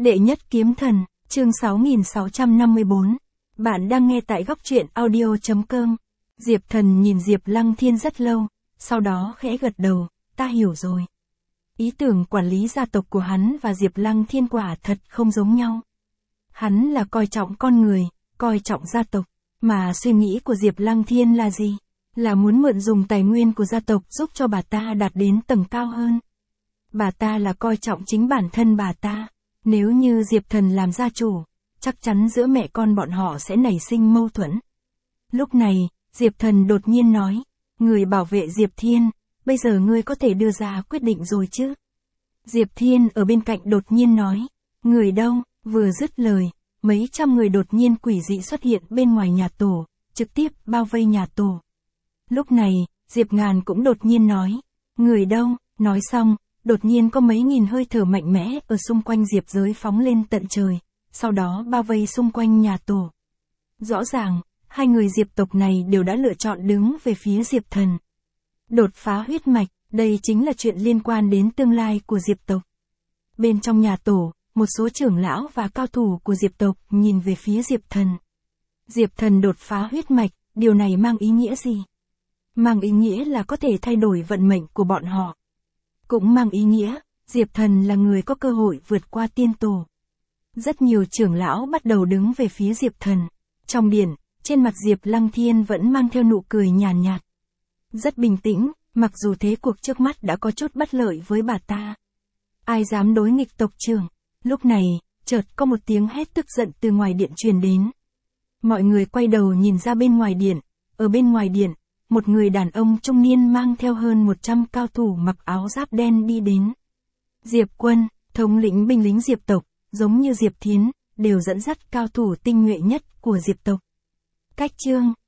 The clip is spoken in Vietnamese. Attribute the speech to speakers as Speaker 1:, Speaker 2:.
Speaker 1: Đệ nhất kiếm thần, chương 6654. Bạn đang nghe tại góc truyện audio.com. Diệp Thần nhìn Diệp Lăng Thiên rất lâu, sau đó khẽ gật đầu, ta hiểu rồi. Ý tưởng quản lý gia tộc của hắn và Diệp Lăng Thiên quả thật không giống nhau. Hắn là coi trọng con người, coi trọng gia tộc, mà suy nghĩ của Diệp Lăng Thiên là gì? Là muốn mượn dùng tài nguyên của gia tộc giúp cho bà ta đạt đến tầng cao hơn. Bà ta là coi trọng chính bản thân bà ta. Nếu như Diệp Thần làm gia chủ, chắc chắn giữa mẹ con bọn họ sẽ nảy sinh mâu thuẫn. Lúc này, Diệp Thần đột nhiên nói, người bảo vệ Diệp Thiên, bây giờ ngươi có thể đưa ra quyết định rồi chứ? Diệp Thiên ở bên cạnh đột nhiên nói, người đâu? Vừa dứt lời, mấy trăm người đột nhiên quỷ dị xuất hiện bên ngoài nhà tổ, trực tiếp bao vây nhà tổ. Lúc này, Diệp Ngàn cũng đột nhiên nói, người đâu? Nói xong, đột nhiên có mấy nghìn hơi thở mạnh mẽ ở xung quanh Diệp giới phóng lên tận trời, sau đó bao vây xung quanh nhà tổ. Rõ ràng, hai người Diệp tộc này đều đã lựa chọn đứng về phía Diệp Thần. Đột phá huyết mạch, đây chính là chuyện liên quan đến tương lai của Diệp tộc. Bên trong nhà tổ, một số trưởng lão và cao thủ của Diệp tộc nhìn về phía Diệp Thần. Diệp Thần đột phá huyết mạch, điều này mang ý nghĩa gì? Mang ý nghĩa là có thể thay đổi vận mệnh của bọn họ. Cũng mang ý nghĩa, Diệp Thần là người có cơ hội vượt qua tiên tổ. Rất nhiều trưởng lão bắt đầu đứng về phía Diệp Thần. Trong điện, trên mặt Diệp Lăng Thiên vẫn mang theo nụ cười nhàn nhạt. Rất bình tĩnh, mặc dù thế cuộc trước mắt đã có chút bất lợi với bà ta. Ai dám đối nghịch tộc trưởng? Lúc này, chợt có một tiếng hét tức giận từ ngoài điện truyền đến. Mọi người quay đầu nhìn ra bên ngoài điện. Ở bên ngoài điện, một người đàn ông trung niên mang theo hơn 100 cao thủ mặc áo giáp đen đi đến. Diệp Quân, thống lĩnh binh lính Diệp tộc, giống như Diệp Thiến, đều dẫn dắt cao thủ tinh nhuệ nhất của Diệp tộc. Cách chương,